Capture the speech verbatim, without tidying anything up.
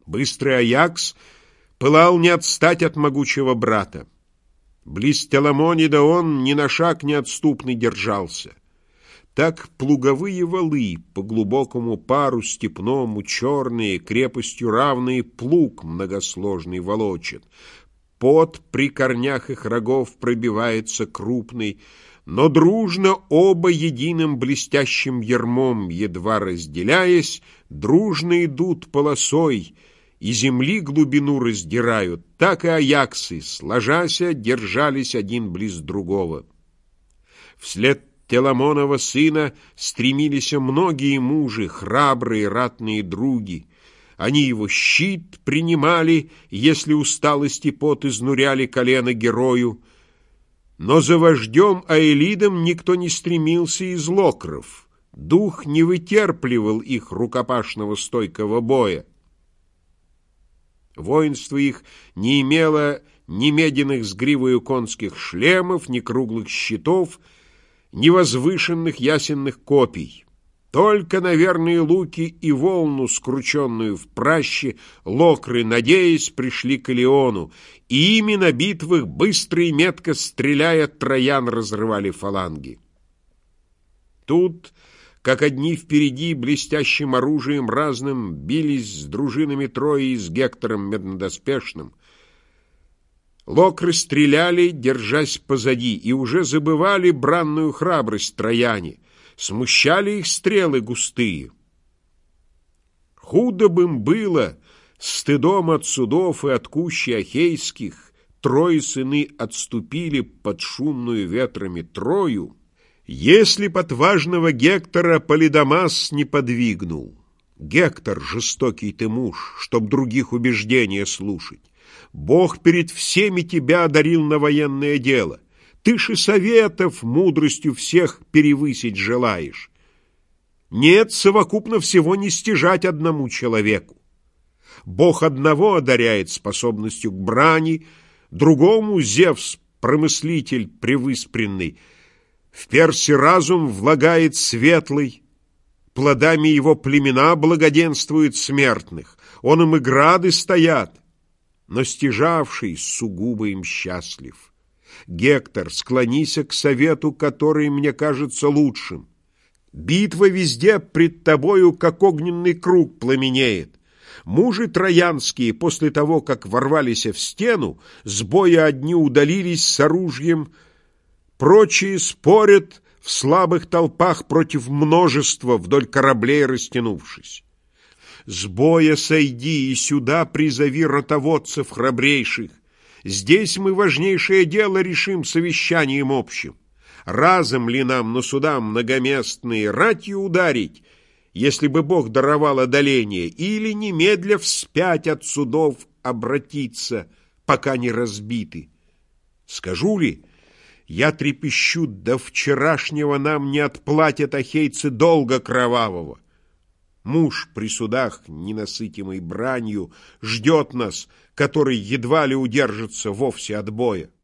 Быстрый Аякс пылал не отстать от могучего брата. Близ Теламонида он ни на шаг неотступный держался. Так плуговые валы по глубокому пару степному черные, крепостью равные, плуг многосложный волочат. Пот при корнях их рогов пробивается крупный, но дружно оба единым блестящим ярмом, едва разделяясь, дружно идут полосой, и земли глубину раздирают. Так и аяксы, сложася, держались один близ другого. Вслед Теламонова сына стремились многие мужи, храбрые ратные други. Они его щит принимали, если усталость и пот изнуряли колено герою. Но за вождем Аэлидом никто не стремился из локров. Дух не вытерпливал их рукопашного стойкого боя. Воинство их не имело ни меденных с гривою конских шлемов, ни круглых щитов, ни возвышенных ясенных копий. Только на верные луки и волну, скрученную в праще, локры, надеясь, пришли к Илиону, и ими на битвах, быстро и метко стреляя, троян разрывали фаланги. Тут, как одни впереди, блестящим оружием разным бились с дружинами Трои и с Гектором меднодоспешным. Локры стреляли, держась позади, и уже забывали бранную храбрость трояне, смущали их стрелы густые. Худо бы им было, стыдом от судов и от кущи ахейских, Трои сыны отступили под шумную ветрами Трою, если б отважного Гектора Полидамас не подвигнул. Гектор, жестокий ты муж, чтоб других убеждения слушать. Бог перед всеми тебя одарил на военное дело. Ты ж и советов мудростью всех перевысить желаешь. Нет, совокупно всего не стяжать одному человеку. Бог одного одаряет способностью к брани, другому Зевс, промыслитель превыспренный, в Персе разум влагает светлый, плодами его племена благоденствуют смертных, он им и грады стоят, но стяжавший сугубо им счастлив. Гектор, склонися к совету, который мне кажется лучшим. Битва везде пред тобою, как огненный круг, пламенеет. Мужи троянские, после того, как ворвались в стену, с боя одни удалились с оружием, прочие спорят в слабых толпах против множества, вдоль кораблей растянувшись. С боя сойди и сюда призови ротоводцев храбрейших. Здесь мы важнейшее дело решим совещанием общим. Разом ли нам на суда многоместные ратью ударить, если бы Бог даровал одоление, или немедля вспять от судов обратиться, пока не разбиты? Скажу ли, я трепещу, до вчерашнего нам не отплатят ахейцы долга кровавого. Муж при судах, ненасытимой бранью, ждет нас, который едва ли удержится вовсе от боя.